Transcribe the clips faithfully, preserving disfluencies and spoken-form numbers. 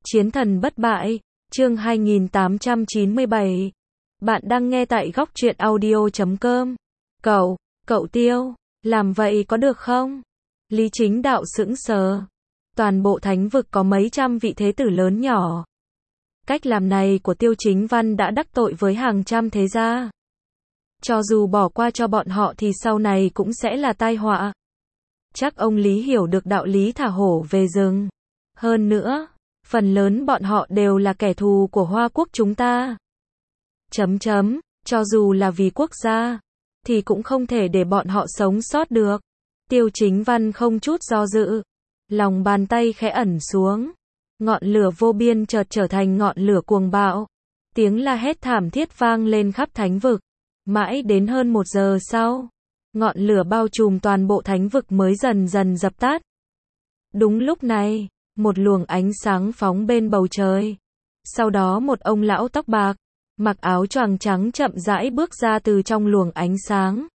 Chiến thần bất bại, chương hai nghìn tám trăm chín mươi bảy. Bạn đang nghe tại góc truyện audio chấm com. Cậu, cậu Tiêu, làm vậy có được không? Lý Chính Đạo sững sờ. Toàn bộ thánh vực có mấy trăm vị thế tử lớn nhỏ. Cách làm này của Tiêu Chính Văn đã đắc tội với hàng trăm thế gia. Cho dù bỏ qua cho bọn họ thì sau này cũng sẽ là tai họa. Chắc ông Lý hiểu được đạo lý thả hổ về rừng. Hơn nữa, phần lớn bọn họ đều là kẻ thù của Hoa Quốc chúng ta. Chấm chấm, cho dù là vì quốc gia, thì cũng không thể để bọn họ sống sót được. Tiêu Chính Văn không chút do dự. Lòng bàn tay khẽ ẩn xuống. Ngọn lửa vô biên chợt trở thành ngọn lửa cuồng bạo. Tiếng la hét thảm thiết vang lên khắp thánh vực. Mãi đến hơn một giờ sau, ngọn lửa bao trùm toàn bộ thánh vực mới dần dần dập tắt. Đúng lúc này, một luồng ánh sáng phóng bên bầu trời. Sau đó một ông lão tóc bạc, mặc áo choàng trắng chậm rãi bước ra từ trong luồng ánh sáng.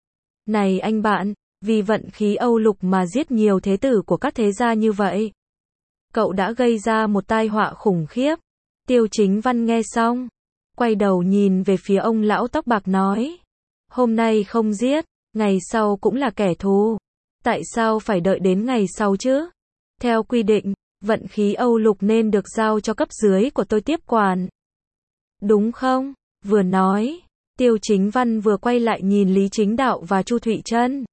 Này anh bạn, vì vận khí Âu Lục mà giết nhiều thế tử của các thế gia như vậy. Cậu đã gây ra một tai họa khủng khiếp. Tiêu Chính Văn nghe xong, quay đầu nhìn về phía ông lão tóc bạc nói. Hôm nay không giết, ngày sau cũng là kẻ thù. Tại sao phải đợi đến ngày sau chứ? Theo quy định, vận khí Âu Lục nên được giao cho cấp dưới của tôi tiếp quản. Đúng không? Vừa nói, Tiêu Chính Văn vừa quay lại nhìn Lý Chính Đạo và Chu Thụy Trân.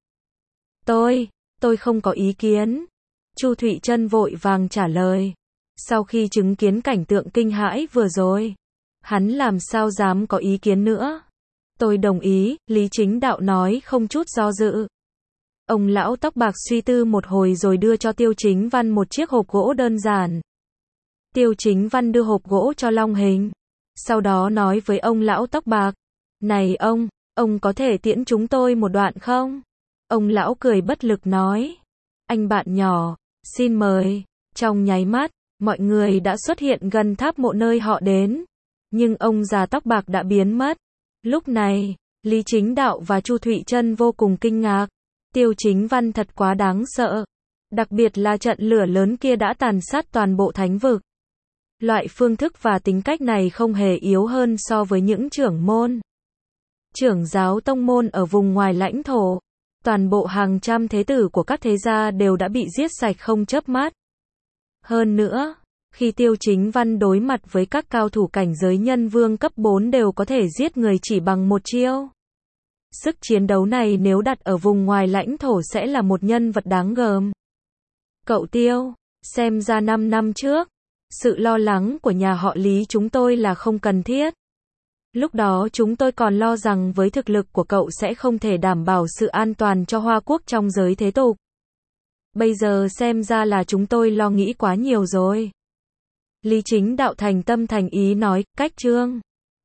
Tôi, tôi không có ý kiến. Chu Thụy Trân vội vàng trả lời. Sau khi chứng kiến cảnh tượng kinh hãi vừa rồi, hắn làm sao dám có ý kiến nữa. Tôi đồng ý, Lý Chính Đạo nói không chút do dự. Ông lão tóc bạc suy tư một hồi rồi đưa cho Tiêu Chính Văn một chiếc hộp gỗ đơn giản. Tiêu Chính Văn đưa hộp gỗ cho Long Hình. Sau đó nói với ông lão tóc bạc. Này ông, ông có thể tiễn chúng tôi một đoạn không? Ông lão cười bất lực nói. Anh bạn nhỏ, xin mời. Trong nháy mắt, mọi người đã xuất hiện gần tháp mộ nơi họ đến. Nhưng ông già tóc bạc đã biến mất. Lúc này, Lý Chính Đạo và Chu Thụy Trân vô cùng kinh ngạc. Tiêu Chính Văn thật quá đáng sợ. Đặc biệt là trận lửa lớn kia đã tàn sát toàn bộ thánh vực. Loại phương thức và tính cách này không hề yếu hơn so với những trưởng môn, trưởng giáo tông môn ở vùng ngoài lãnh thổ. Toàn bộ hàng trăm thế tử của các thế gia đều đã bị giết sạch không chớp mắt. Hơn nữa, khi Tiêu Chính Văn đối mặt với các cao thủ cảnh giới nhân vương cấp bốn đều có thể giết người chỉ bằng một chiêu. Sức chiến đấu này nếu đặt ở vùng ngoài lãnh thổ sẽ là một nhân vật đáng gờm. Cậu Tiêu, xem ra năm năm trước, sự lo lắng của nhà họ Lý chúng tôi là không cần thiết. Lúc đó chúng tôi còn lo rằng với thực lực của cậu sẽ không thể đảm bảo sự an toàn cho Hoa Quốc trong giới thế tục. Bây giờ xem ra là chúng tôi lo nghĩ quá nhiều rồi. Lý Chính Đạo thành tâm thành ý nói, cách chương.